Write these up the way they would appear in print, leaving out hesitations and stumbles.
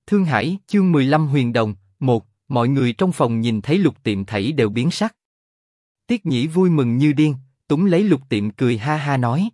Thương Hải, chương 15 Huyền Đồng, 1, mọi người trong phòng nhìn thấy Lục Tiệm thảy đều biến sắc. Tiết Nhĩ vui mừng như điên, túm lấy Lục Tiệm cười ha ha nói.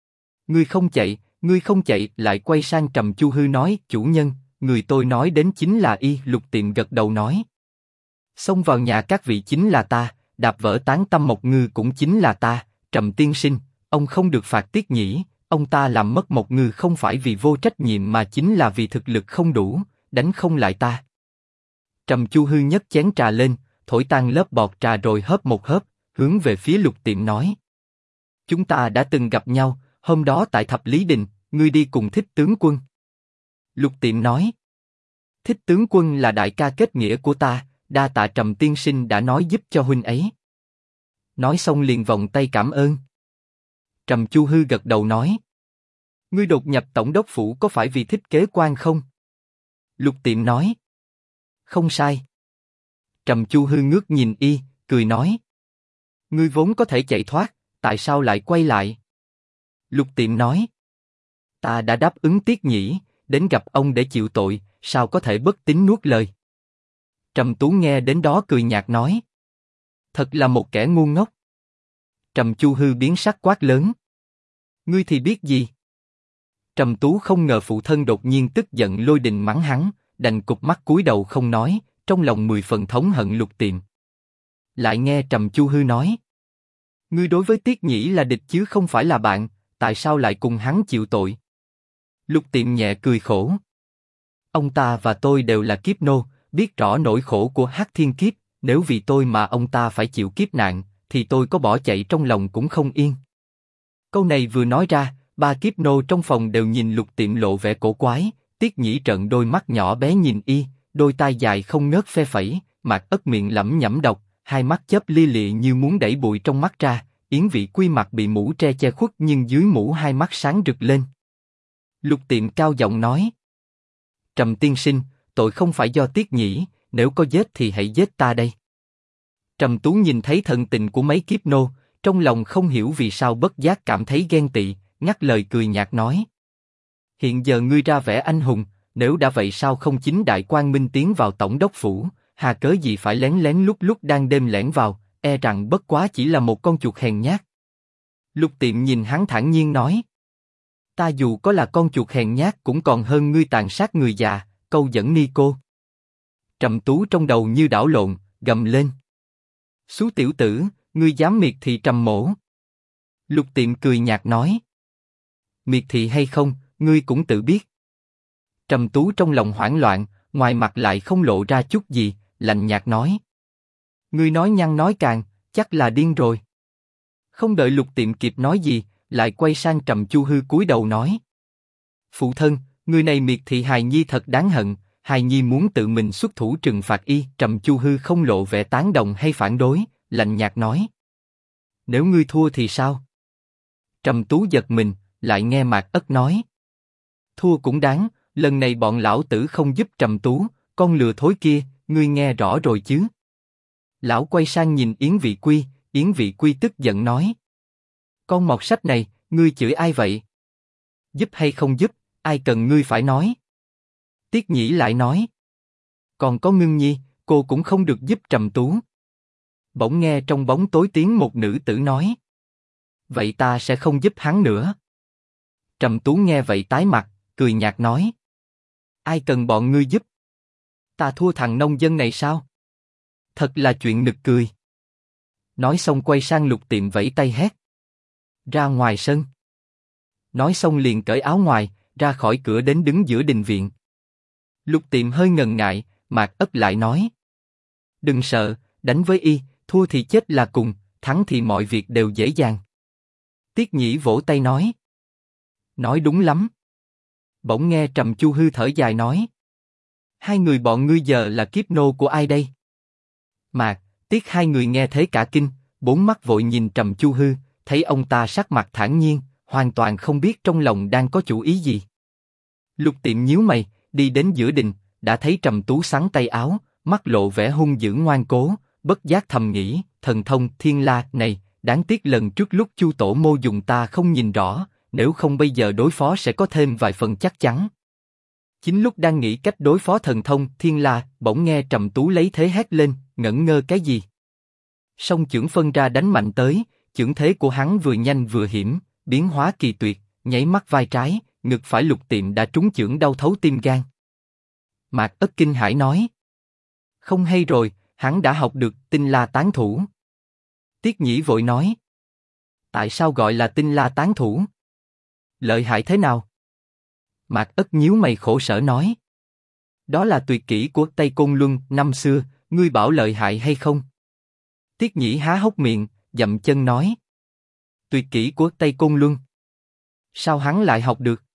Ngươi không chạy, lại quay sang Trầm Chu Hư nói, chủ nhân, người tôi nói đến chính là y. Lục Tiệm gật đầu nói. Xông vào nhà các vị chính là ta, đạp vỡ tán tâm Mộc Ngư cũng chính là ta. Trầm tiên sinh, ông không được phạt Tiết Nhĩ, ông ta làm mất Mộc Ngư không phải vì vô trách nhiệm mà chính là vì thực lực không đủ, đánh không lại ta. Trầm Chu Hư nhấc chén trà lên, thổi tan lớp bọt trà rồi hớp một hớp, hướng về phía Lục Tiệm nói. Chúng ta đã từng gặp nhau, hôm đó tại Thập Lý Đình, ngươi đi cùng Thích tướng quân. Lục Tiệm nói. Thích tướng quân là đại ca kết nghĩa của ta, đa tạ Trầm tiên sinh đã nói giúp cho huynh ấy. Nói xong liền vòng tay cảm ơn. Trầm Chu Hư gật đầu nói. Ngươi đột nhập tổng đốc phủ có phải vì thích kế quan không? Lục Tiệm nói. Không sai. Trầm Chu Hư ngước nhìn y, cười nói. Ngươi vốn có thể chạy thoát, tại sao lại quay lại? Lục Tiệm nói. Ta đã đáp ứng Tiết Nhĩ, đến gặp ông để chịu tội, sao có thể bất tín nuốt lời? Trầm Tú nghe đến đó cười nhạt nói. Thật là một kẻ ngu ngốc. Trầm Chu Hư biến sắc quát lớn. Ngươi thì biết gì? Trầm Tú không ngờ phụ thân đột nhiên tức giận lôi đình mắng hắn, đành cụp mắt cúi đầu không nói, trong lòng 10 phần thống hận Lục Tiệm. Lại nghe Trầm Chu Hư nói. Ngươi đối với Tiết Nhĩ là địch chứ không phải là bạn, tại sao lại cùng hắn chịu tội? Lục Tiệm nhẹ cười khổ. Ông ta và tôi đều là kiếp nô, biết rõ nỗi khổ của Hắc Thiên Kiếp, nếu vì tôi mà ông ta phải chịu kiếp nạn, thì tôi có bỏ chạy trong lòng cũng không yên. Câu này vừa nói ra, ba kiếp nô trong phòng đều nhìn Lục Tiệm lộ vẻ cổ quái. Tiết Nhĩ trợn đôi mắt nhỏ bé nhìn y, đôi tai dài không ngớt phe phẩy, Mạc Ất miệng lẩm nhẩm đọc, hai mắt chớp lia lịa như muốn đẩy bụi trong mắt ra. Yến Vị Quy mặt bị mũ tre che khuất nhưng dưới mũ hai mắt sáng rực lên. Lục Tiệm cao giọng nói. Trầm tiên sinh, tội không phải do Tiết Nhĩ, nếu có giết thì hãy giết ta đây. Trầm Tú nhìn thấy thần tình của mấy kiếp nô, trong lòng không hiểu vì sao bất giác cảm thấy ghen tị, ngắt lời cười nhạt nói. Hiện giờ ngươi ra vẻ anh hùng, nếu đã vậy sao không chính đại quang minh tiến vào tổng đốc phủ, hà cớ gì phải lén lén lúc lúc đang đêm lẻn vào, e rằng bất quá chỉ là một con chuột hèn nhát. Lục Tiệm nhìn hắn thản nhiên nói. Ta dù có là con chuột hèn nhát cũng còn hơn ngươi tàn sát người già, câu dẫn ni cô. Trầm Tú trong đầu như đảo lộn, gầm lên. Xú tiểu tử, ngươi dám miệt thị Trầm mỗ. Lục Tiệm cười nhạt nói. Miệt thị hay không, ngươi cũng tự biết. Trầm Tú trong lòng hoảng loạn, ngoài mặt lại không lộ ra chút gì, lạnh nhạt nói. Ngươi nói nhăng nói càng, chắc là điên rồi. Không đợi Lục Tiệm kịp nói gì, lại quay sang Trầm Chu Hư cúi đầu nói. Phụ thân, người này miệt thị hài nhi thật đáng hận, hài nhi muốn tự mình xuất thủ trừng phạt y. Trầm Chu Hư không lộ vẻ tán đồng hay phản đối, lạnh nhạt nói. Nếu ngươi thua thì sao? Trầm Tú giật mình, lại nghe Mạc Ất nói. Thua cũng đáng, lần này bọn lão tử không giúp Trầm Tú, con lừa thối kia, ngươi nghe rõ rồi chứ? Lão quay sang nhìn Yến Vị Quy tức giận nói. Con mọt sách này, ngươi chửi ai vậy? Giúp hay không giúp, ai cần ngươi phải nói? Tiết Nhĩ lại nói. Còn có Ngưng Nhi, cô cũng không được giúp Trầm Tú. Bỗng nghe trong bóng tối tiếng một nữ tử nói. Vậy ta sẽ không giúp hắn nữa. Trầm Tú nghe vậy tái mặt, cười nhạt nói. Ai cần bọn ngươi giúp? Ta thua thằng nông dân này sao? Thật là chuyện nực cười. Nói xong quay sang Lục Tiệm vẫy tay hét. Ra ngoài sân. Nói xong liền cởi áo ngoài, ra khỏi cửa đến đứng giữa đình viện. Lục Tiệm hơi ngần ngại, Mạc Ất lại nói. Đừng sợ, đánh với y, thua thì chết là cùng, thắng thì mọi việc đều dễ dàng. Tiết Nhĩ vỗ tay nói. Nói đúng lắm. Bỗng nghe Trầm Chu Hư thở dài nói. Hai người bọn ngươi giờ là kiếp nô của ai đây? Mạc, Tiết hai người nghe thế cả kinh, bốn mắt vội nhìn Trầm Chu Hư, thấy ông ta sắc mặt thản nhiên, hoàn toàn không biết trong lòng đang có chủ ý gì. Lục Tiệm nhíu mày, đi đến giữa đình, đã thấy Trầm Tú xắn tay áo, mắt lộ vẻ hung dữ ngoan cố, bất giác thầm nghĩ, thần thông Thiên La này, đáng tiếc lần trước lúc Chu tổ mô dùng ta không nhìn rõ, nếu không bây giờ đối phó sẽ có thêm vài phần chắc chắn. Chính lúc đang nghĩ cách đối phó thần thông Thiên La, bỗng nghe Trầm Tú lấy thế hét lên, ngẩn ngơ cái gì? Song chưởng phân ra đánh mạnh tới, chưởng thế của hắn vừa nhanh vừa hiểm, biến hóa kỳ tuyệt, nháy mắt vai trái, ngực phải Lục Tiệm đã trúng chưởng đau thấu tim gan. Mạc Ất kinh hãi nói, không hay rồi, hắn đã học được Tinh La Tán Thủ. Tiết Nhĩ vội nói, tại sao gọi là Tinh La Tán Thủ? Lợi hại thế nào? Mạc Ất nhíu mày khổ sở nói, đó là tuyệt kỹ của Tây Côn Luân năm xưa, ngươi bảo lợi hại hay không? Tiết Nhĩ há hốc miệng, dậm chân nói, tuyệt kỹ của Tây Côn Luân. Sao hắn lại học được?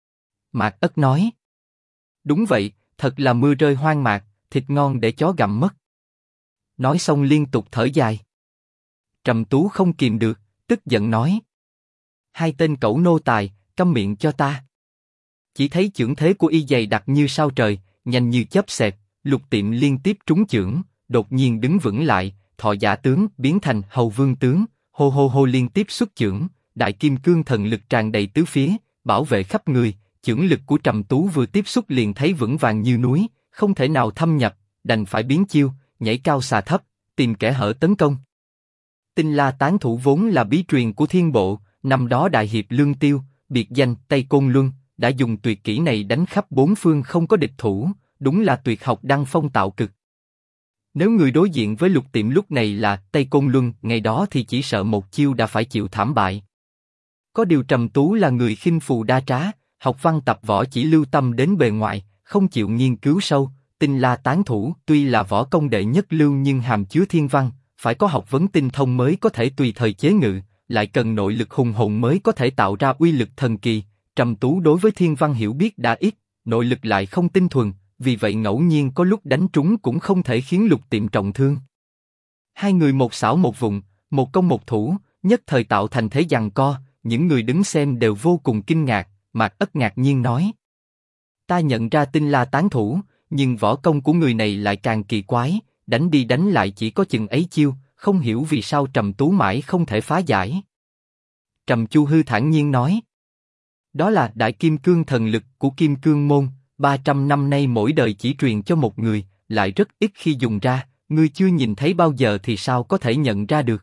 Mạc Ất nói, đúng vậy, thật là mưa rơi hoang mạc, thịt ngon để chó gặm mất. Nói xong liên tục thở dài. Trầm Tú không kìm được, tức giận nói, hai tên cẩu nô tài, câm miệng cho ta. Chỉ thấy chưởng thế của y dày đặc như sao trời, nhanh như chớp xẹt, Lục Tiệm liên tiếp trúng chưởng, đột nhiên đứng vững lại, thọ giả tướng biến thành hầu vương tướng, hô hô hô liên tiếp xuất chưởng, đại kim cương thần lực tràn đầy tứ phía, bảo vệ khắp người. Chưởng lực của Trầm Tú vừa tiếp xúc liền thấy vững vàng như núi, không thể nào thâm nhập, đành phải biến chiêu, nhảy cao xà thấp, tìm kẻ hở tấn công. Tinh La Tán Thủ vốn là bí truyền của Thiên Bộ, năm đó đại hiệp Lương Tiêu, biệt danh Tây Côn Luân, đã dùng tuyệt kỹ này đánh khắp bốn phương không có địch thủ, đúng là tuyệt học đăng phong tạo cực. Nếu người đối diện với Lục Tiệm lúc này là Tây Côn Luân, ngày đó thì chỉ sợ một chiêu đã phải chịu thảm bại. Có điều Trầm Tú là người khinh phù đa trá, học văn tập võ chỉ lưu tâm đến bề ngoài, không chịu nghiên cứu sâu. Tinh La Tán Thủ tuy là võ công đệ nhất lưu nhưng hàm chứa thiên văn, phải có học vấn tinh thông mới có thể tùy thời chế ngự, lại cần nội lực hùng hồn mới có thể tạo ra uy lực thần kỳ. Trầm Tú đối với thiên văn hiểu biết đã ít, nội lực lại không tinh thuần, vì vậy ngẫu nhiên có lúc đánh trúng cũng không thể khiến Lục Tiệm trọng thương. Hai người một xảo một vụng, một công một thủ, nhất thời tạo thành thế giằng co, những người đứng xem đều vô cùng kinh ngạc. Mạc Ất ngạc nhiên nói, ta nhận ra Tinh La Tán Thủ, nhưng võ công của người này lại càng kỳ quái, đánh đi đánh lại chỉ có chừng ấy chiêu, không hiểu vì sao Trầm Tú mãi không thể phá giải. Trầm Chu Hư thản nhiên nói, đó là đại kim cương thần lực của Kim Cương Môn, 300 năm nay mỗi đời chỉ truyền cho một người, lại rất ít khi dùng ra, ngươi chưa nhìn thấy bao giờ thì sao có thể nhận ra được.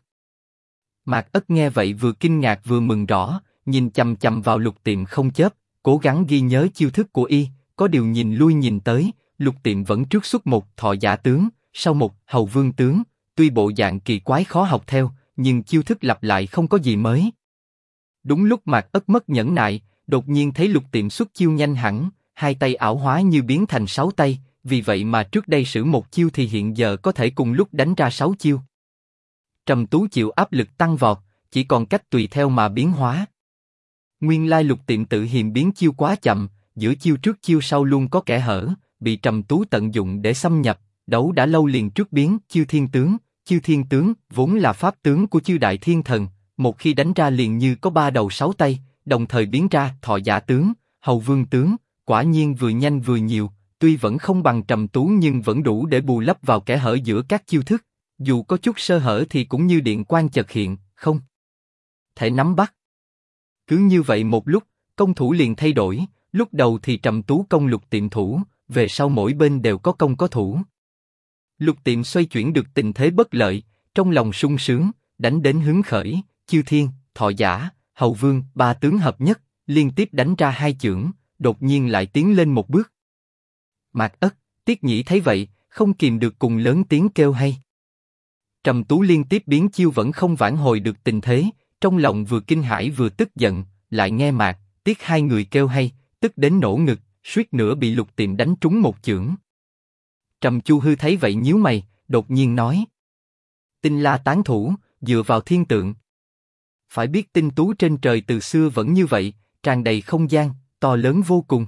Mạc Ất nghe vậy vừa kinh ngạc vừa mừng rõ, nhìn chằm chằm vào Lục Tiệm không chớp, cố gắng ghi nhớ chiêu thức của y. Có điều nhìn lui nhìn tới, Lục Tiệm vẫn trước xuất một thọ giả tướng, sau một hầu vương tướng, tuy bộ dạng kỳ quái khó học theo, nhưng chiêu thức lặp lại không có gì mới. Đúng lúc Mạc Ất mất nhẫn nại, đột nhiên thấy Lục Tiệm xuất chiêu nhanh hẳn, hai tay ảo hóa như biến thành 6 tay, vì vậy mà trước đây sử một chiêu thì hiện giờ có thể cùng lúc đánh ra 6 chiêu. Trầm Tú chịu áp lực tăng vọt, chỉ còn cách tùy theo mà biến hóa. Nguyên lai Lục Tiệm tự hiềm biến chiêu quá chậm, giữa chiêu trước chiêu sau luôn có kẽ hở, bị Trầm Tú tận dụng để xâm nhập. Đấu đã lâu liền trước biến chiêu thiên tướng vốn là pháp tướng của chư đại thiên thần, một khi đánh ra liền như có 3 đầu 6 tay, đồng thời biến ra thọ giả tướng, hầu vương tướng, quả nhiên vừa nhanh vừa nhiều. Tuy vẫn không bằng Trầm Tú nhưng vẫn đủ để bù lấp vào kẽ hở giữa các chiêu thức, dù có chút sơ hở thì cũng như điện quang chợt hiện, không thể nắm bắt. Cứ như vậy một lúc, công thủ liền thay đổi, lúc đầu thì Trầm Tú công Lục Tiệm thủ, về sau mỗi bên đều có công có thủ. Lục Tiệm xoay chuyển được tình thế bất lợi, trong lòng sung sướng, đánh đến hứng khởi, chiêu thiên, thọ giả, hầu vương, ba tướng hợp nhất, liên tiếp đánh ra 2 chưởng, đột nhiên lại tiến lên một bước. Mạc Ất, Tiết Nhĩ thấy vậy, không kìm được cùng lớn tiếng kêu hay. Trầm Tú liên tiếp biến chiêu vẫn không vãn hồi được tình thế, trong lòng vừa kinh hãi vừa tức giận, lại nghe Mạc, Tiết hai người kêu hay, tức đến nổ ngực, suýt nữa bị Lục Tiệm đánh trúng một chưởng. Trầm Chu Hư thấy vậy nhíu mày, đột nhiên nói: Tinh La Tán Thủ, dựa vào thiên tượng. Phải biết tinh tú trên trời từ xưa vẫn như vậy, tràn đầy không gian, to lớn vô cùng.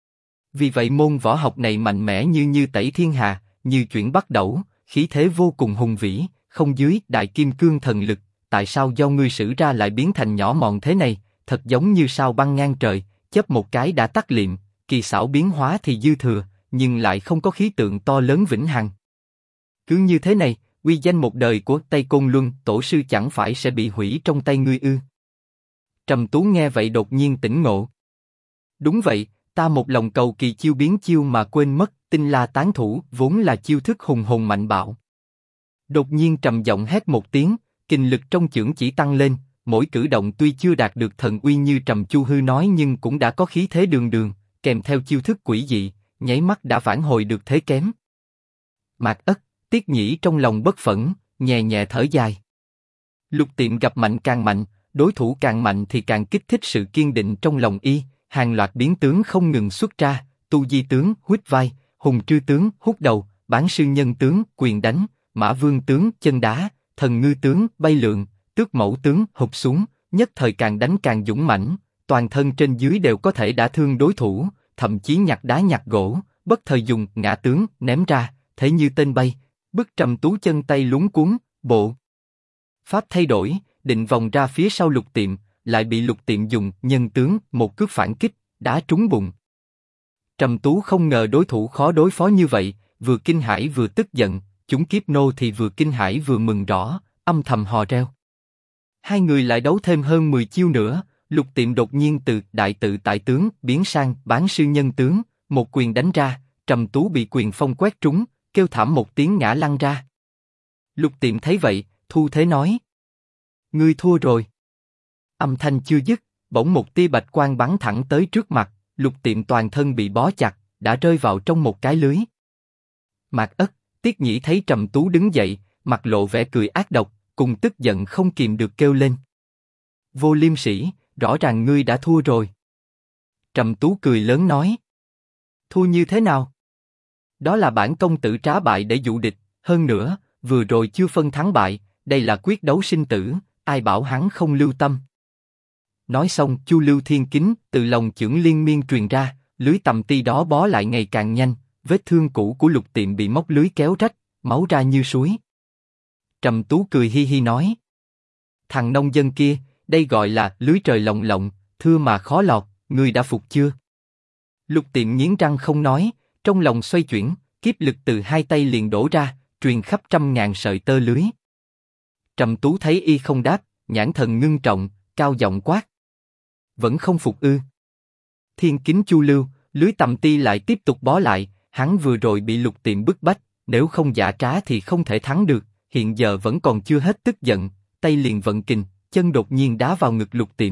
Vì vậy môn võ học này mạnh mẽ như tẩy thiên hà, như chuyển bắt đẩu, khí thế vô cùng hùng vĩ, không dưới đại kim cương thần lực. Tại sao do ngươi sử ra lại biến thành nhỏ mọn thế này? Thật giống như sao băng ngang trời, chớp một cái đã tắt liệm. Kỳ xảo biến hóa thì dư thừa, nhưng lại không có khí tượng to lớn vĩnh hằng. Cứ như thế này, uy danh một đời của Tây Côn Luân tổ sư chẳng phải sẽ bị hủy trong tay ngươi ư? Trầm Tú nghe vậy đột nhiên tỉnh ngộ. Đúng vậy, ta một lòng cầu kỳ chiêu biến chiêu mà quên mất, tinh la tán thủ vốn là chiêu thức hùng hồn mạnh bạo. Đột nhiên trầm giọng hét một tiếng, kình lực trong chưởng chỉ tăng lên, mỗi cử động tuy chưa đạt được thần uy như Trầm Chu Hư nói nhưng cũng đã có khí thế đường đường, kèm theo chiêu thức quỷ dị, nháy mắt đã vãn hồi được thế kém. Mạc Ất, Tiết Nhĩ trong lòng bất phẫn, nhẹ nhẹ thở dài. Lục Tiệm gặp mạnh càng mạnh, đối thủ càng mạnh thì càng kích thích sự kiên định trong lòng y, hàng loạt biến tướng không ngừng xuất ra, tu di tướng, huýt vai, hùng trư tướng, hút đầu, bán sư nhân tướng, quyền đánh, mã vương tướng, chân đá, thần ngư tướng, bay lượn, tước mẫu tướng, hụp xuống, nhất thời càng đánh càng dũng mãnh, toàn thân trên dưới đều có thể đả thương đối thủ, thậm chí nhặt đá nhặt gỗ, bất thời dùng ngã tướng ném ra, thế như tên bay, bức Trầm Tú chân tay luống cuống, bộ pháp thay đổi, định vòng ra phía sau Lục Tiệm, lại bị Lục Tiệm dùng nhân tướng một cước phản kích, đá trúng bụng. Trầm Tú không ngờ đối thủ khó đối phó như vậy, vừa kinh hãi vừa tức giận, chúng kiếp nô thì vừa kinh hãi vừa mừng rõ, âm thầm hò reo. Hai người lại đấu thêm hơn 10 chiêu nữa, Lục Tiệm đột nhiên từ đại tự tại tướng biến sang bán sư nhân tướng, một quyền đánh ra, Trầm Tú bị quyền phong quét trúng, kêu thảm một tiếng ngã lăn ra. Lục Tiệm thấy vậy, thu thế nói: ngươi thua rồi. Âm thanh chưa dứt, bỗng một tia bạch quang bắn thẳng tới trước mặt, Lục Tiệm toàn thân bị bó chặt, đã rơi vào trong một cái lưới. Mạc Ất, Tiết Nhĩ thấy Trầm Tú đứng dậy, mặt lộ vẻ cười ác độc, cùng tức giận không kìm được kêu lên: vô liêm sĩ, rõ ràng ngươi đã thua rồi. Trầm Tú cười lớn nói: thua như thế nào? Đó là bản công tử trá bại để dụ địch, hơn nữa, vừa rồi chưa phân thắng bại, đây là quyết đấu sinh tử, ai bảo hắn không lưu tâm. Nói xong, Chu Lưu Thiên Kính từ lòng chưởng liên miên truyền ra, lưới tầm ti đó bó lại ngày càng nhanh, vết thương cũ của Lục Tiệm bị móc lưới kéo rách, máu ra như suối. Trầm Tú cười hi hi nói: thằng nông dân kia, đây gọi là lưới trời lồng lộng, thưa mà khó lọt, ngươi đã phục chưa? Lục Tiệm nghiến răng không nói, trong lòng xoay chuyển, kiếp lực từ hai tay liền đổ ra, truyền khắp trăm ngàn sợi tơ lưới. Trầm Tú thấy y không đáp, nhãn thần ngưng trọng, cao giọng quát: vẫn không phục ư? Thiên Kính Chu Lưu, lưới tầm ti lại tiếp tục bó lại, hắn vừa rồi bị Lục Tiệm bức bách, nếu không giả trá thì không thể thắng được, hiện giờ vẫn còn chưa hết tức giận, tay liền vận kình, chân đột nhiên đá vào ngực Lục Tiệm.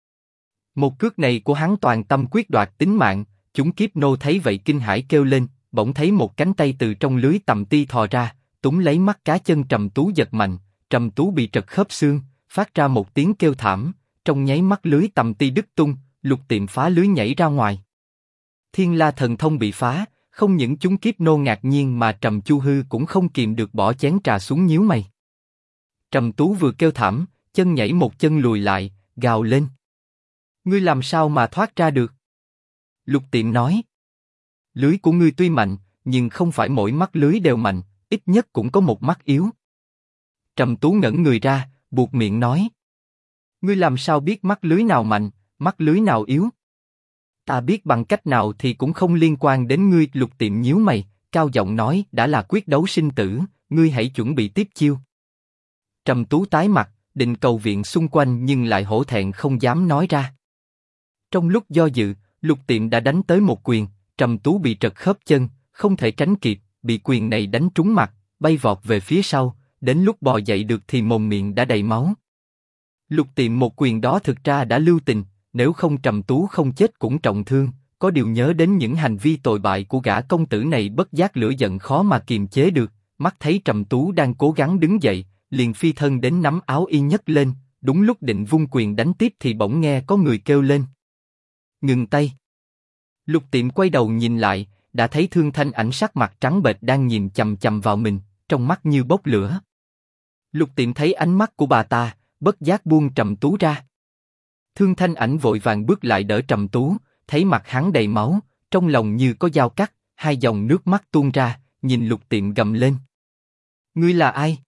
Một cước này của hắn toàn tâm quyết đoạt tính mạng, chúng kiếp nô thấy vậy kinh hãi kêu lên, bỗng thấy một cánh tay từ trong lưới tầm ti thò ra, túm lấy mắt cá chân Trầm Tú giật mạnh, Trầm Tú bị trật khớp xương, phát ra một tiếng kêu thảm, trong nháy mắt lưới tầm ti đứt tung, Lục Tiệm phá lưới nhảy ra ngoài. Thiên La thần thông bị phá, không những chúng kiếp nô ngạc nhiên mà Trầm Chu Hư cũng không kìm được bỏ chén trà xuống nhíu mày. Trầm Tú vừa kêu thảm, chân nhảy một chân lùi lại, gào lên: ngươi làm sao mà thoát ra được? Lục Tiệm nói: lưới của ngươi tuy mạnh, nhưng không phải mỗi mắt lưới đều mạnh, ít nhất cũng có một mắt yếu. Trầm Tú ngẩn người ra, buột miệng nói: ngươi làm sao biết mắt lưới nào mạnh, mắt lưới nào yếu? Ta biết bằng cách nào thì cũng không liên quan đến ngươi. Lục Tiệm nhíu mày, cao giọng nói: đã là quyết đấu sinh tử, ngươi hãy chuẩn bị tiếp chiêu. Trầm Tú tái mặt, định cầu viện xung quanh nhưng lại hổ thẹn không dám nói ra. Trong lúc do dự, Lục Tiệm đã đánh tới một quyền, Trầm Tú bị trật khớp chân, không thể tránh kịp, bị quyền này đánh trúng mặt, bay vọt về phía sau, đến lúc bò dậy được thì mồm miệng đã đầy máu. Lục Tiệm một quyền đó thực ra đã lưu tình, nếu không Trầm Tú không chết cũng trọng thương, có điều nhớ đến những hành vi tồi bại của gã công tử này bất giác lửa giận khó mà kiềm chế được, mắt thấy Trầm Tú đang cố gắng đứng dậy, liền phi thân đến nắm áo y nhấc lên, đúng lúc định vung quyền đánh tiếp thì bỗng nghe có người kêu lên: ngừng tay. Lục Tiệm quay đầu nhìn lại, đã thấy Thương Thanh Ảnh sắc mặt trắng bệch đang nhìn chằm chằm vào mình, trong mắt như bốc lửa. Lục Tiệm thấy ánh mắt của bà ta, bất giác buông Trầm Tú ra. Thương Thanh Ảnh vội vàng bước lại đỡ Trầm Tú, thấy mặt hắn đầy máu, trong lòng như có dao cắt, hai dòng nước mắt tuôn ra, nhìn Lục Tiệm gầm lên: ngươi là ai?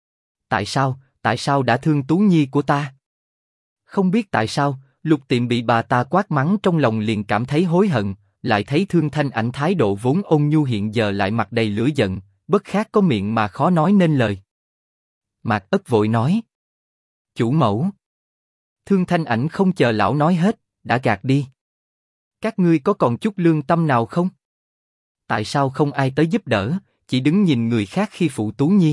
Tại sao đã thương Tú Nhi của ta? Không biết tại sao, Lục Tiệm bị bà ta quát mắng trong lòng liền cảm thấy hối hận, lại thấy Thương Thanh Ảnh thái độ vốn ôn nhu hiện giờ lại mặt đầy lửa giận, bất khát có miệng mà khó nói nên lời. Mạc Ất vội nói: chủ mẫu. Thương Thanh Ảnh không chờ lão nói hết, đã gạt đi. Các ngươi có còn chút lương tâm nào không? Tại sao không ai tới giúp đỡ, chỉ đứng nhìn người khác khi phụ Tú Nhi?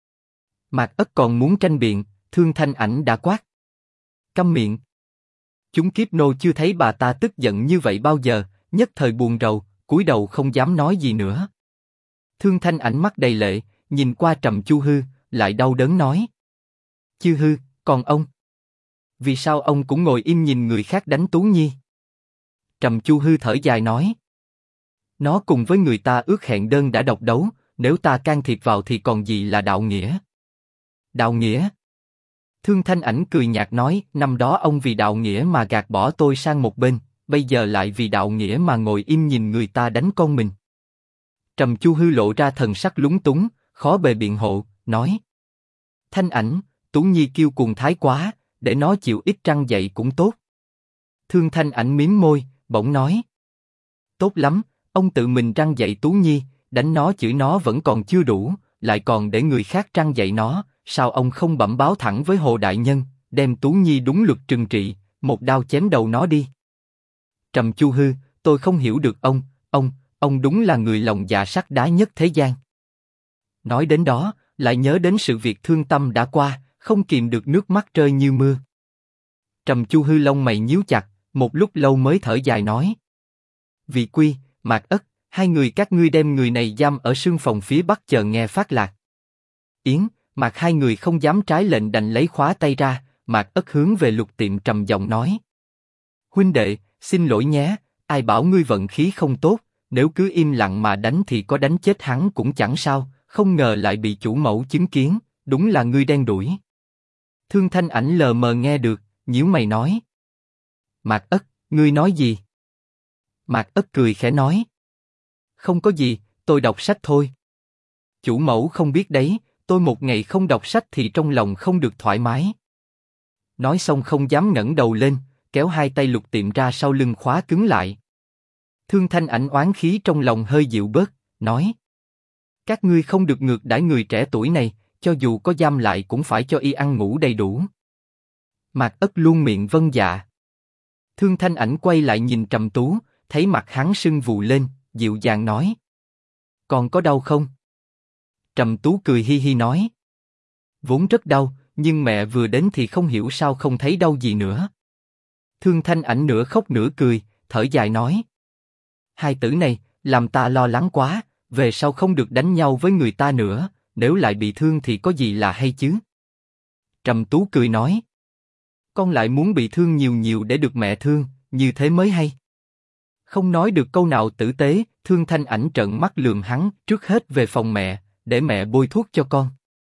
Mạc Ất còn muốn tranh biện, Thương Thanh Ảnh đã quát. Câm miệng! Chúng kiếp nô chưa thấy bà ta tức giận như vậy bao giờ, nhất thời buồn rầu, cúi đầu không dám nói gì nữa. Thương Thanh Ảnh mắt đầy lệ, nhìn qua Trầm Chu Hư, lại đau đớn nói. Chu Hư, còn ông? Vì sao ông cũng ngồi im nhìn người khác đánh Tú Nhi? Trầm Chu Hư thở dài nói. Nó cùng với người ta ước hẹn đơn đã độc đấu, nếu ta can thiệp vào thì còn gì là đạo nghĩa? Đạo nghĩa? Thương Thanh Ảnh cười nhạt nói, năm đó ông vì đạo nghĩa mà gạt bỏ tôi sang một bên, bây giờ lại vì đạo nghĩa mà ngồi im nhìn người ta đánh con mình. Trầm Chu Hư lộ ra thần sắc lúng túng, khó bề biện hộ, nói. Thanh Ảnh, Tú Nhi kiêu cuồng thái quá, để nó chịu ít trăng dậy cũng tốt. Thương Thanh Ảnh mím môi, bỗng nói. Tốt lắm, ông tự mình trăng dậy Tú Nhi, đánh nó chửi nó vẫn còn chưa đủ, lại còn để người khác trăng dậy nó, sao ông không bẩm báo thẳng với Hồ Đại Nhân, đem Tú Nhi đúng luật trừng trị, một đao chém đầu nó đi. Trầm Chu Hư, tôi không hiểu được ông đúng là người lòng dạ sắt đá nhất thế gian. Nói đến đó, lại nhớ đến sự việc thương tâm đã qua, không kìm được nước mắt rơi như mưa. Trầm Chu Hư lông mày nhíu chặt, một lúc lâu mới thở dài nói. Vị Quy, Mạc Ất, hai người các ngươi đem người này giam ở sương phòng phía bắc chờ nghe phát lạc. Yến, Mạc hai người không dám trái lệnh đành lấy khóa tay ra, Mạc Ất hướng về Lục Tiệm trầm giọng nói. Huynh đệ, xin lỗi nhé, ai bảo ngươi vận khí không tốt, nếu cứ im lặng mà đánh thì có đánh chết hắn cũng chẳng sao, không ngờ lại bị chủ mẫu chứng kiến, đúng là ngươi đen đủi. Thương Thanh Ảnh lờ mờ nghe được, nhíu mày nói. Mạc Ất, ngươi nói gì? Mạc Ất cười khẽ nói. Không có gì, tôi đọc sách thôi. Chủ mẫu không biết đấy, tôi một ngày không đọc sách thì trong lòng không được thoải mái. Nói xong không dám ngẩng đầu lên, kéo hai tay Lục Tiệm ra sau lưng khóa cứng lại. Thương Thanh Ảnh oán khí trong lòng hơi dịu bớt, nói. Các ngươi không được ngược đãi người trẻ tuổi này, cho dù có giam lại cũng phải cho y ăn ngủ đầy đủ. Mạc Ất luôn miệng vâng dạ. Thương Thanh Ảnh quay lại nhìn Trầm Tú, thấy mặt hắn sưng vù lên, dịu dàng nói. Còn có đau không? Trầm Tú cười hi hi nói. Vốn rất đau, nhưng mẹ vừa đến thì không hiểu sao không thấy đau gì nữa. Thương Thanh Ảnh nửa khóc nửa cười, thở dài nói. Hai tử này, làm ta lo lắng quá, về sau không được đánh nhau với người ta nữa, nếu lại bị thương thì có gì là hay chứ? Trầm Tú cười nói. Con lại muốn bị thương nhiều nhiều để được mẹ thương, như thế mới hay. Không nói được câu nào tử tế, Thương Thanh Ảnh trợn mắt lườm hắn, trước hết về phòng mẹ, để mẹ bôi thuốc cho con.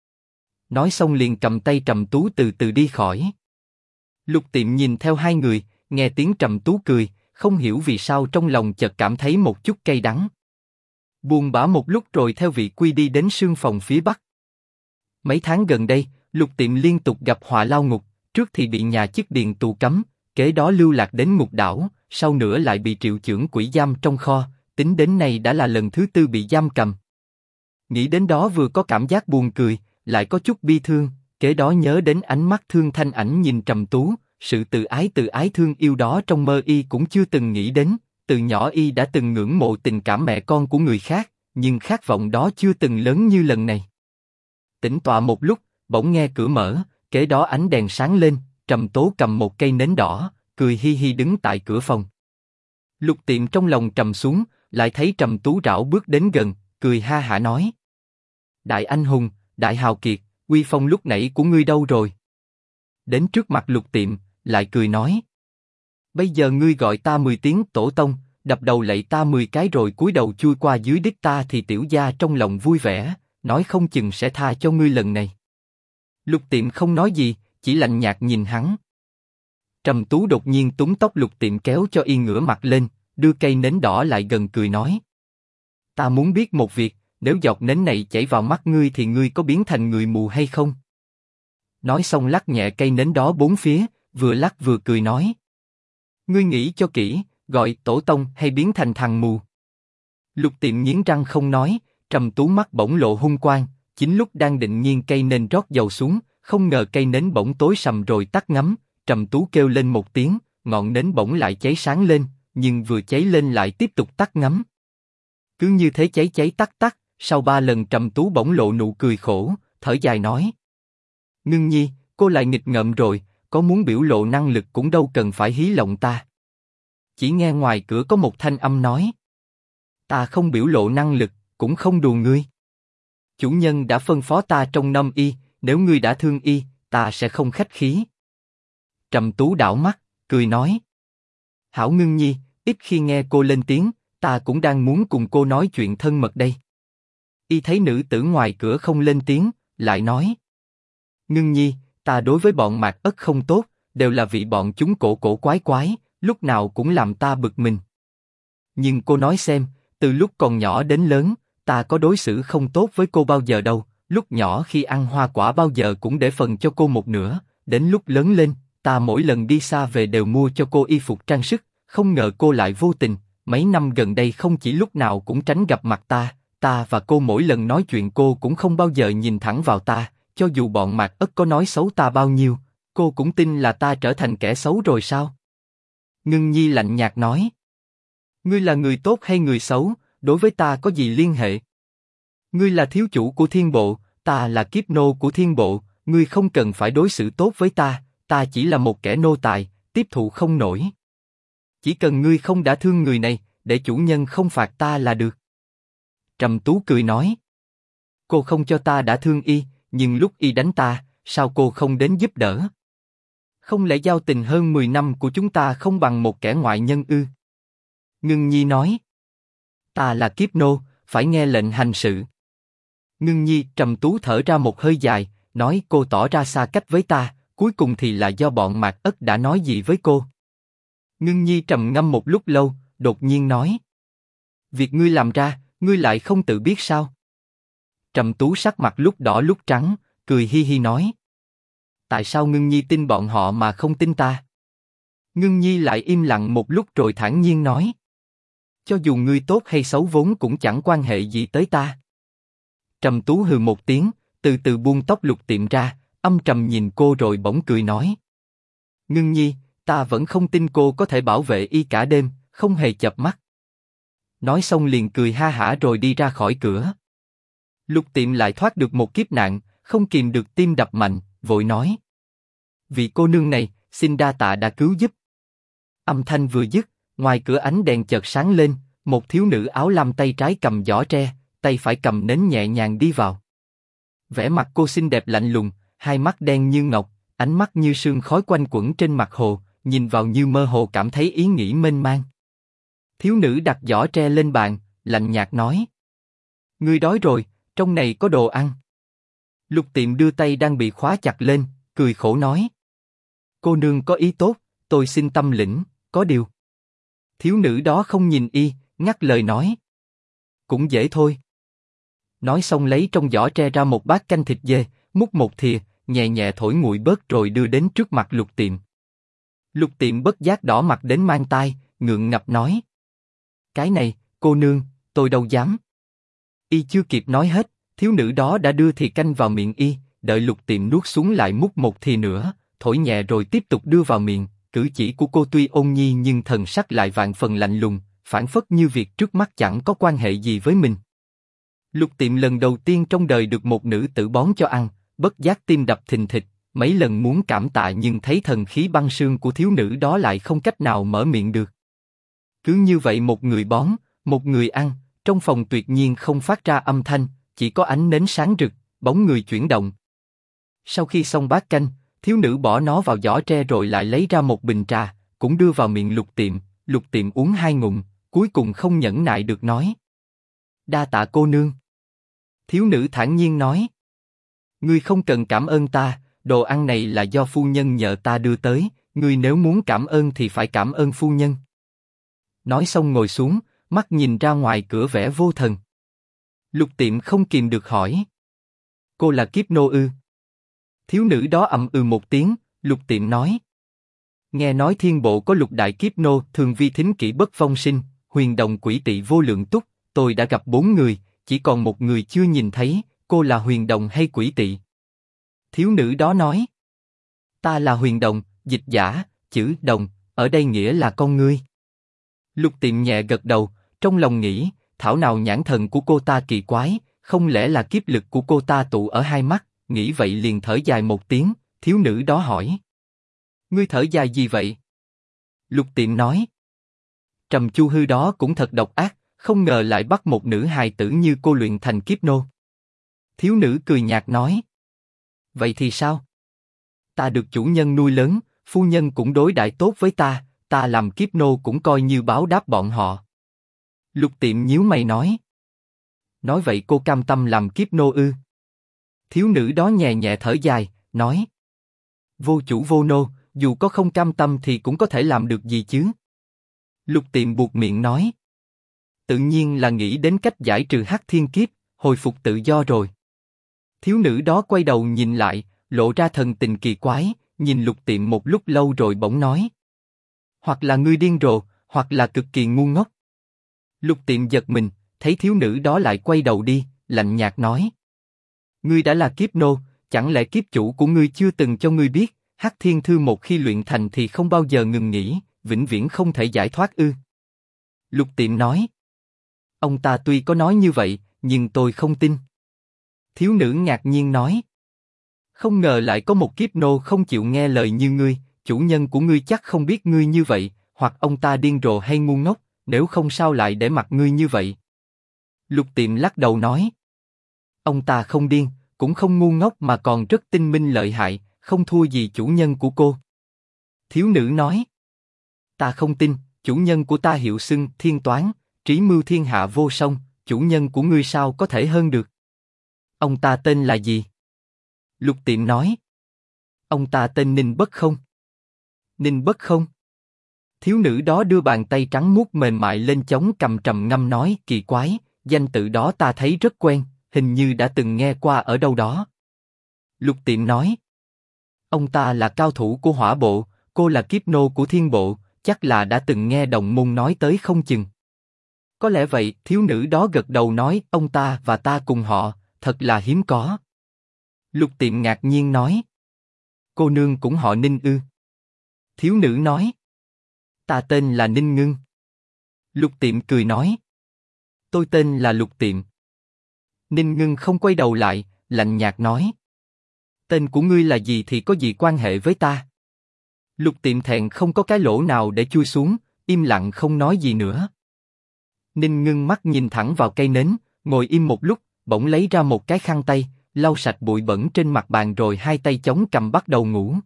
Nói xong liền cầm tay Trầm Tú từ từ đi khỏi. Lục Tiệm nhìn theo hai người, nghe tiếng Trầm Tú cười, không hiểu vì sao trong lòng chợt cảm thấy một chút cay đắng. Buồn bã một lúc rồi theo vị Quy đi đến sương phòng phía bắc. Mấy tháng gần đây, Lục Tiệm liên tục gặp họa lao ngục, trước thì bị nhà chức điện tù cấm, kế đó lưu lạc đến ngục đảo, sau nữa lại bị triệu chưởng quỷ giam trong kho, tính đến nay đã là lần thứ 4 bị giam cầm. Nghĩ đến đó vừa có cảm giác buồn cười, lại có chút bi thương, kế đó nhớ đến ánh mắt Thương Thanh Ảnh nhìn Trầm Tú, sự từ ái thương yêu đó trong mơ y cũng chưa từng nghĩ đến, từ nhỏ y đã từng ngưỡng mộ tình cảm mẹ con của người khác, nhưng khát vọng đó chưa từng lớn như lần này. Tĩnh tọa một lúc, bỗng nghe cửa mở, kế đó ánh đèn sáng lên, Trầm Tố cầm một cây nến đỏ, cười hi hi đứng tại cửa phòng. Lục Tiệm trong lòng trầm xuống, lại thấy Trầm Tú rảo bước đến gần, cười ha hả nói. Đại anh hùng, đại hào kiệt, uy phong lúc nãy của ngươi đâu rồi? Đến trước mặt Lục Tiệm, lại cười nói. Bây giờ ngươi gọi ta 10 tiếng tổ tông, đập đầu lạy ta 10 cái rồi cúi đầu chui qua dưới đít ta thì tiểu gia trong lòng vui vẻ, nói không chừng sẽ tha cho ngươi lần này. Lục Tiệm không nói gì, chỉ lạnh nhạt nhìn hắn. Trầm Tú đột nhiên túm tóc Lục Tiệm kéo cho y ngửa mặt lên, đưa cây nến đỏ lại gần cười nói. Ta muốn biết một việc, nếu giọt nến này chảy vào mắt ngươi thì ngươi có biến thành người mù hay không? Nói xong lắc nhẹ cây nến đó bốn phía, vừa lắc vừa cười nói. Ngươi nghĩ cho kỹ, gọi tổ tông hay biến thành thằng mù? Lục Tiệm nghiến răng không nói, Trầm Tú mắt bỗng lộ hung quang, chính lúc đang định nghiêng cây nến rót dầu xuống, không ngờ cây nến bỗng tối sầm rồi tắt ngấm, Trầm Tú kêu lên một tiếng, ngọn nến bỗng lại cháy sáng lên, nhưng vừa cháy lên lại tiếp tục tắt ngấm. Cứ như thế cháy cháy tắt tắt, sau 3 lần Trầm Tú bỗng lộ nụ cười khổ, thở dài nói. Ngưng nhi, cô lại nghịch ngợm rồi, có muốn biểu lộ năng lực cũng đâu cần phải hí lòng ta. Chỉ nghe ngoài cửa có một thanh âm nói. Ta không biểu lộ năng lực, cũng không đùa ngươi. Chủ nhân đã phân phó ta trông nom y, nếu ngươi đã thương y, ta sẽ không khách khí. Trầm Tú đảo mắt, cười nói. Hảo Ngưng nhi, ít khi nghe cô lên tiếng, ta cũng đang muốn cùng cô nói chuyện thân mật đây. Y thấy nữ tử ngoài cửa không lên tiếng, lại nói. Ngưng nhi, ta đối với bọn Mạc Ất không tốt, đều là vì bọn chúng cổ cổ quái quái, lúc nào cũng làm ta bực mình. Nhưng cô nói xem, từ lúc còn nhỏ đến lớn, ta có đối xử không tốt với cô bao giờ đâu, lúc nhỏ khi ăn hoa quả bao giờ cũng để phần cho cô một nửa, đến lúc lớn lên, ta mỗi lần đi xa về đều mua cho cô y phục trang sức, không ngờ cô lại vô tình, mấy năm gần đây không chỉ lúc nào cũng tránh gặp mặt ta và cô mỗi lần nói chuyện cô cũng không bao giờ nhìn thẳng vào ta, cho dù bọn Mạc Ất có nói xấu ta bao nhiêu, cô cũng tin là ta trở thành kẻ xấu rồi sao? Ngưng nhi lạnh nhạt nói. Ngươi là người tốt hay người xấu, đối với ta có gì liên hệ? Ngươi là thiếu chủ của thiên bộ, ta là kiếp nô của thiên bộ, ngươi không cần phải đối xử tốt với ta, ta chỉ là một kẻ nô tài, tiếp thụ không nổi. Chỉ cần ngươi không đã thương người này, để chủ nhân không phạt ta là được. Trầm Tú cười nói. Cô không cho ta đã thương y, nhưng lúc y đánh ta, sao cô không đến giúp đỡ? Không lẽ giao tình hơn 10 năm của chúng ta không bằng một kẻ ngoại nhân ư? Ngưng nhi nói. Ta là kiếp nô, phải nghe lệnh hành sự. Ngưng nhi. Trầm Tú thở ra một hơi dài, nói cô tỏ ra xa cách với ta, cuối cùng thì là do bọn Mạc Ất đã nói gì với cô? Ngưng nhi trầm ngâm một lúc lâu, đột nhiên nói. Việc ngươi làm ra, ngươi lại không tự biết sao? Trầm Tú sắc mặt lúc đỏ lúc trắng, cười hi hi nói. Tại sao Ngưng nhi tin bọn họ mà không tin ta? Ngưng nhi lại im lặng một lúc rồi thản nhiên nói. Cho dù ngươi tốt hay xấu vốn cũng chẳng quan hệ gì tới ta. Trầm Tú hừ một tiếng, từ từ buông tóc Lục Tiệm ra, âm trầm nhìn cô rồi bỗng cười nói. Ngưng nhi, ta vẫn không tin cô có thể bảo vệ y cả đêm, không hề chợp mắt. Nói xong liền cười ha hả rồi đi ra khỏi cửa. Lục Tiệm lại thoát được một kiếp nạn, không kìm được tim đập mạnh, vội nói. Vị cô nương này, xin đa tạ đã cứu giúp. Âm thanh vừa dứt, ngoài cửa ánh đèn chợt sáng lên, một thiếu nữ áo lam tay trái cầm giỏ tre, tay phải cầm nến nhẹ nhàng đi vào. Vẻ mặt cô xinh đẹp lạnh lùng, hai mắt đen như ngọc, ánh mắt như sương khói quanh quẩn trên mặt hồ, nhìn vào như mơ hồ cảm thấy ý nghĩ mênh mang. Thiếu nữ đặt giỏ tre lên bàn, lạnh nhạt nói. Ngươi đói rồi, trong này có đồ ăn. Lục Tiệm đưa tay đang bị khóa chặt lên, cười khổ nói. Cô nương có ý tốt, tôi xin tâm lĩnh, có điều. Thiếu nữ đó không nhìn y, ngắt lời nói. Cũng dễ thôi. Nói xong lấy trong giỏ tre ra một bát canh thịt dê, múc một thìa, nhẹ nhẹ thổi nguội bớt rồi đưa đến trước mặt Lục Tiệm. Lục Tiệm bất giác đỏ mặt đến mang tai, ngượng ngập nói. Cái này, cô nương, tôi đâu dám. Y chưa kịp nói hết, thiếu nữ đó đã đưa thìa canh vào miệng y, đợi Lục Tiệm nuốt xuống lại múc một thìa nữa, thổi nhẹ rồi tiếp tục đưa vào miệng. Cử chỉ của cô tuy ôn nhi nhưng thần sắc lại vạn phần lạnh lùng, phảng phất như việc trước mắt chẳng có quan hệ gì với mình. Lục Tiệm lần đầu tiên trong đời được một nữ tử bón cho ăn, bất giác tim đập thình thịch, mấy lần muốn cảm tạ nhưng thấy thần khí băng sương của thiếu nữ đó lại không cách nào mở miệng được. Cứ như vậy một người bón, một người ăn, trong phòng tuyệt nhiên không phát ra âm thanh, chỉ có ánh nến sáng rực, bóng người chuyển động. Sau khi xong bát canh, thiếu nữ bỏ nó vào giỏ tre rồi lại lấy ra một bình trà, cũng đưa vào miệng Lục Tiệm uống 2 ngụm, cuối cùng không nhẫn nại được nói. Đa tạ cô nương. Thiếu nữ thản nhiên nói. Ngươi không cần cảm ơn ta, đồ ăn này là do phu nhân nhờ ta đưa tới, ngươi nếu muốn cảm ơn thì phải cảm ơn phu nhân. Nói xong ngồi xuống, mắt nhìn ra ngoài cửa vẻ vô thần. Lục Tiệm không kìm được hỏi. Cô là kiếp nô ư? Thiếu nữ đó ậm ừ một tiếng, Lục Tiệm nói. Nghe nói thiên bộ có lục đại kiếp nô, thường vi thính kỷ bất phong sinh, huyền đồng quỷ tỵ vô lượng túc, tôi đã gặp 4 người, chỉ còn một người chưa nhìn thấy, cô là huyền đồng hay quỷ tỵ? Thiếu nữ đó nói. Ta là huyền đồng, dịch giả, chữ đồng, ở đây nghĩa là con ngươi. Lục Tiệm nhẹ gật đầu, trong lòng nghĩ, thảo nào nhãn thần của cô ta kỳ quái, không lẽ là kiếp lực của cô ta tụ ở hai mắt, nghĩ vậy liền thở dài một tiếng, thiếu nữ đó hỏi. Ngươi thở dài gì vậy? Lục Tiệm nói. Trầm Chu Hư đó cũng thật độc ác, không ngờ lại bắt một nữ hài tử như cô luyện thành kiếp nô. Thiếu nữ cười nhạt nói. Vậy thì sao? Ta được chủ nhân nuôi lớn, phu nhân cũng đối đãi tốt với ta, ta làm kiếp nô cũng coi như báo đáp bọn họ. Lục Tiệm nhíu mày nói. Nói vậy cô cam tâm làm kiếp nô ư? Thiếu nữ đó nhẹ nhẹ thở dài, nói. Vô chủ vô nô, dù có không cam tâm thì cũng có thể làm được gì chứ? Lục Tiệm buột miệng nói. Tự nhiên là nghĩ đến cách giải trừ hắc thiên kiếp, hồi phục tự do rồi. Thiếu nữ đó quay đầu nhìn lại, lộ ra thần tình kỳ quái, nhìn Lục Tiệm một lúc lâu rồi bỗng nói. Hoặc là ngươi điên rồ, hoặc là cực kỳ ngu ngốc. Lục Tiệm giật mình, thấy thiếu nữ đó lại quay đầu đi, lạnh nhạt nói. Ngươi đã là kiếp nô, chẳng lẽ kiếp chủ của ngươi chưa từng cho ngươi biết, hắc thiên thư một khi luyện thành thì không bao giờ ngừng nghỉ, vĩnh viễn không thể giải thoát ư? Lục Tiệm nói. Ông ta tuy có nói như vậy, nhưng tôi không tin. Thiếu nữ ngạc nhiên nói. Không ngờ lại có một kiếp nô không chịu nghe lời như ngươi, chủ nhân của ngươi chắc không biết ngươi như vậy, hoặc ông ta điên rồ hay ngu ngốc, nếu không sao lại để mặc ngươi như vậy. Lục Tiệm lắc đầu nói. Ông ta không điên, cũng không ngu ngốc mà còn rất tinh minh lợi hại, không thua gì chủ nhân của cô. Thiếu nữ nói. Ta không tin, chủ nhân của ta hiệu xưng thiên toán, trí mưu thiên hạ vô song, chủ nhân của ngươi sao có thể hơn được? Ông ta tên là gì? Lục Tiệm nói. Ông ta tên Ninh Bất Không. Ninh Bất Không? Thiếu nữ đó đưa bàn tay trắng muốt mềm mại lên chống cằm trầm ngâm nói, kỳ quái, danh tự đó ta thấy rất quen, hình như đã từng nghe qua ở đâu đó. Lục Tiệm nói. Ông ta là cao thủ của hỏa bộ, cô là kiếp nô của thiên bộ, chắc là đã từng nghe đồng môn nói tới không chừng. Có lẽ vậy, thiếu nữ đó gật đầu nói, ông ta và ta cùng họ, thật là hiếm có. Lục Tiệm ngạc nhiên nói. Cô nương cũng họ Ninh ư? Thiếu nữ nói. Ta tên là Ninh Ngưng. Lục Tiệm cười nói. Tôi tên là Lục Tiệm. Ninh Ngưng không quay đầu lại, lạnh nhạt nói. Tên của ngươi là gì thì có gì quan hệ với ta? Lục Tiệm thẹn không có cái lỗ nào để chui xuống, im lặng không nói gì nữa. Ninh Ngưng mắt nhìn thẳng vào cây nến, ngồi im một lúc, bỗng lấy ra một cái khăn tay, lau sạch bụi bẩn trên mặt bàn rồi hai tay chống cằm bắt đầu ngủ.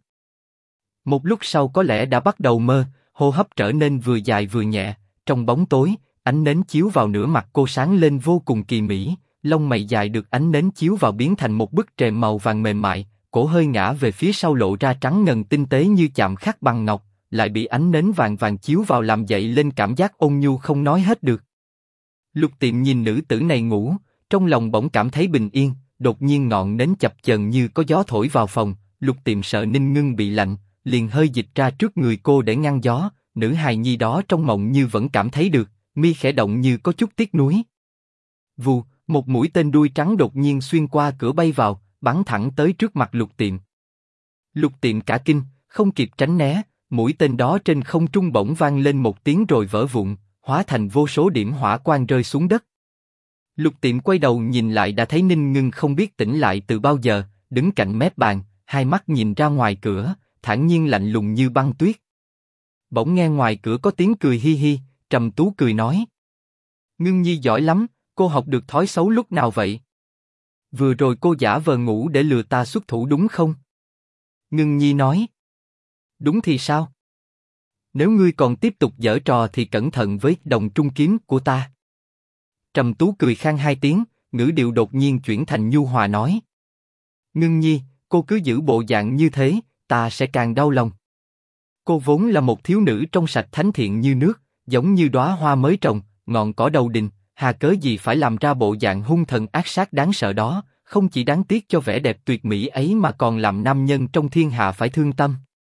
Một lúc sau có lẽ đã bắt đầu mơ, hô hấp trở nên vừa dài vừa nhẹ, trong bóng tối, ánh nến chiếu vào nửa mặt cô sáng lên vô cùng kỳ mỹ, lông mày dài được ánh nến chiếu vào biến thành một bức rèm màu vàng mềm mại, cổ hơi ngả về phía sau lộ ra trắng ngần tinh tế như chạm khắc bằng ngọc, lại bị ánh nến vàng vàng chiếu vào làm dậy lên cảm giác ôn nhu không nói hết được. Lục Tiệm nhìn nữ tử này ngủ, trong lòng bỗng cảm thấy bình yên, đột nhiên ngọn nến chập chờn như có gió thổi vào phòng, Lục Tiệm sợ Ninh Ngưng bị lạnh, liền hơi dịch ra trước người cô để ngăn gió, nữ hài nhi đó trong mộng như vẫn cảm thấy được, mi khẽ động như có chút tiếc nuối. Vù, một mũi tên đuôi trắng đột nhiên xuyên qua cửa bay vào, bắn thẳng tới trước mặt Lục Tiệm. Lục Tiệm cả kinh, không kịp tránh né, mũi tên đó trên không trung bỗng vang lên một tiếng rồi vỡ vụn, hóa thành vô số điểm hỏa quang rơi xuống đất. Lục Tiệm quay đầu nhìn lại đã thấy Ninh Ngưng không biết tỉnh lại từ bao giờ, đứng cạnh mép bàn, hai mắt nhìn ra ngoài cửa, thản nhiên lạnh lùng như băng tuyết. Bỗng nghe ngoài cửa có tiếng cười hi hi, Trầm Tú cười nói. Ngưng nhi giỏi lắm, cô học được thói xấu lúc nào vậy? Vừa rồi cô giả vờ ngủ để lừa ta xuất thủ đúng không? Ngưng nhi nói. Đúng thì sao? Nếu ngươi còn tiếp tục giở trò thì cẩn thận với đồng trung kiếm của ta. Trầm Tú cười khan hai tiếng, ngữ điệu đột nhiên chuyển thành nhu hòa nói. Ngưng nhi, cô cứ giữ bộ dạng như thế, ta sẽ càng đau lòng. Cô vốn là một thiếu nữ trong sạch thánh thiện như nước, giống như đóa hoa mới trồng, ngọn cỏ đầu đình, hà cớ gì phải làm ra bộ dạng hung thần ác sát đáng sợ đó, không chỉ đáng tiếc cho vẻ đẹp tuyệt mỹ ấy mà còn làm nam nhân trong thiên hạ phải thương tâm.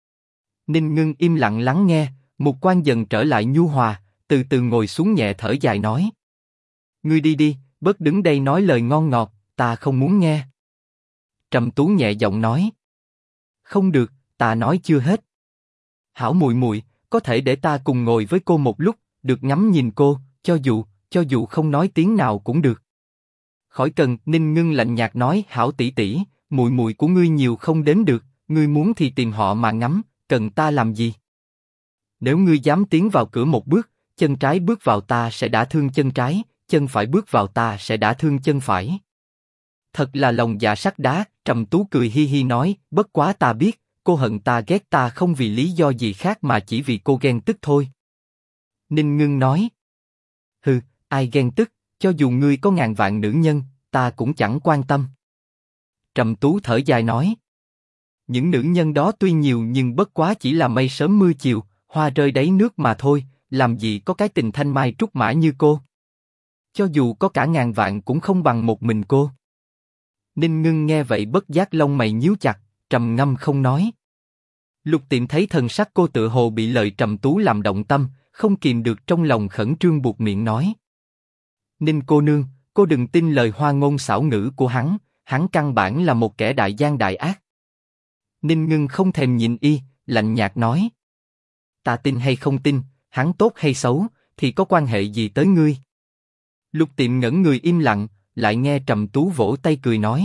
Ninh Ngưng im lặng lắng nghe, mục quan dần trở lại nhu hòa, từ từ ngồi xuống nhẹ thở dài nói. Ngươi đi đi, bớt đứng đây nói lời ngon ngọt, ta không muốn nghe. Trầm Tú nhẹ giọng nói. Không được, ta nói chưa hết. Hảo muội muội, có thể để ta cùng ngồi với cô một lúc, được ngắm nhìn cô, cho dù không nói tiếng nào cũng được. Khỏi cần, Ninh Ngưng lạnh nhạt nói, hảo tỷ tỷ, muội muội của ngươi nhiều không đếm được, ngươi muốn thì tìm họ mà ngắm, cần ta làm gì? Nếu ngươi dám tiến vào cửa một bước, chân trái bước vào ta sẽ đả thương chân trái, chân phải bước vào ta sẽ đả thương chân phải. Thật là lòng dạ sắt đá, Trầm Tú cười hi hi nói, bất quá ta biết, cô hận ta ghét ta không vì lý do gì khác mà chỉ vì cô ghen tức thôi. Ninh Ngưng nói, hừ, ai ghen tức, cho dù ngươi có ngàn vạn nữ nhân, ta cũng chẳng quan tâm. Trầm Tú thở dài nói, những nữ nhân đó tuy nhiều nhưng bất quá chỉ là mây sớm mưa chiều, hoa rơi đáy nước mà thôi, làm gì có cái tình thanh mai trúc mã như cô. Cho dù có cả ngàn vạn cũng không bằng một mình cô. Ninh Ngưng nghe vậy bất giác lông mày nhíu chặt, trầm ngâm không nói. Lục Tiệm thấy thần sắc cô tựa hồ bị lời Trầm Tú làm động tâm, không kìm được trong lòng khẩn trương buột miệng nói. Ninh cô nương, cô đừng tin lời hoa ngôn xảo ngữ của hắn căn bản là một kẻ đại gian đại ác. Ninh Ngưng không thèm nhìn y, lạnh nhạt nói. Ta tin hay không tin, hắn tốt hay xấu, thì có quan hệ gì tới ngươi? Lục Tiệm ngẩn người im lặng, lại nghe Trầm Tú vỗ tay cười nói.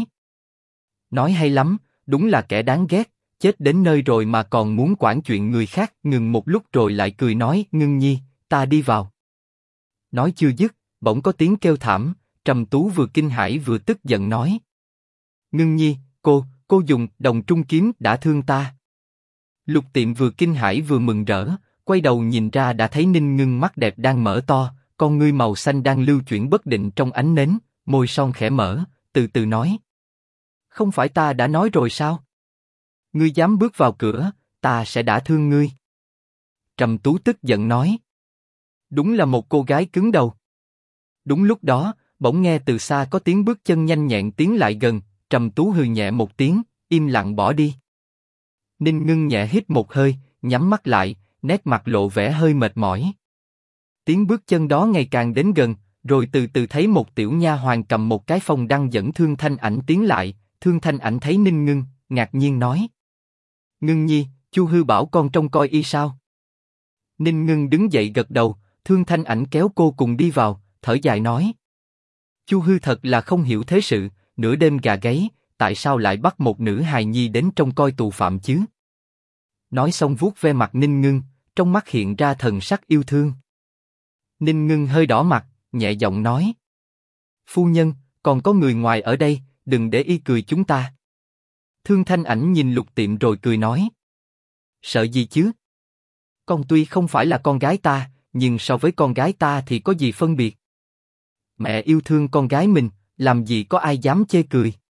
Nói hay lắm, đúng là kẻ đáng ghét, chết đến nơi rồi mà còn muốn quản chuyện người khác. Ngừng một lúc rồi lại cười nói, Ngưng nhi, ta đi vào. Nói chưa dứt, bỗng có tiếng kêu thảm, Trầm Tú vừa kinh hãi vừa tức giận nói. Ngưng nhi, cô dùng đồng trung kiếm đã thương ta. Lục Tiệm vừa kinh hãi vừa mừng rỡ, quay đầu nhìn ra đã thấy Ninh Ngưng mắt đẹp đang mở to, con ngươi màu xanh đang lưu chuyển bất định trong ánh nến, môi son khẽ mở, từ từ nói. Không phải ta đã nói rồi sao? Ngươi dám bước vào cửa, ta sẽ đả thương ngươi. Trầm Tú tức giận nói. Đúng là một cô gái cứng đầu. Đúng lúc đó, bỗng nghe từ xa có tiếng bước chân nhanh nhẹn tiến lại gần, Trầm Tú hừ nhẹ một tiếng, im lặng bỏ đi. Ninh Ngưng nhẹ hít một hơi, nhắm mắt lại, nét mặt lộ vẻ hơi mệt mỏi. Tiếng bước chân đó ngày càng đến gần, rồi từ từ thấy một tiểu nha hoàn cầm một cái phong đăng dẫn Thương Thanh Ảnh tiến lại. Thương Thanh Ảnh thấy Ninh Ngưng, ngạc nhiên nói: Ngưng nhi, Chu Hư bảo con trông coi y sao? Ninh Ngưng đứng dậy gật đầu. Thương Thanh Ảnh kéo cô cùng đi vào, thở dài nói: Chu Hư thật là không hiểu thế sự, nửa đêm gà gáy, tại sao lại bắt một nữ hài nhi đến trông coi tù phạm chứ? Nói xong vuốt ve mặt Ninh Ngưng, trong mắt hiện ra thần sắc yêu thương. Ninh Ngưng hơi đỏ mặt, nhẹ giọng nói: Phu nhân, còn có người ngoài ở đây, đừng để y cười chúng ta. Thương Thanh Ảnh nhìn Lục Tiệm rồi cười nói: Sợ gì chứ? Con tuy không phải là con gái ta, nhưng so với con gái ta thì có gì phân biệt? Mẹ yêu thương con gái mình, làm gì có ai dám chê cười.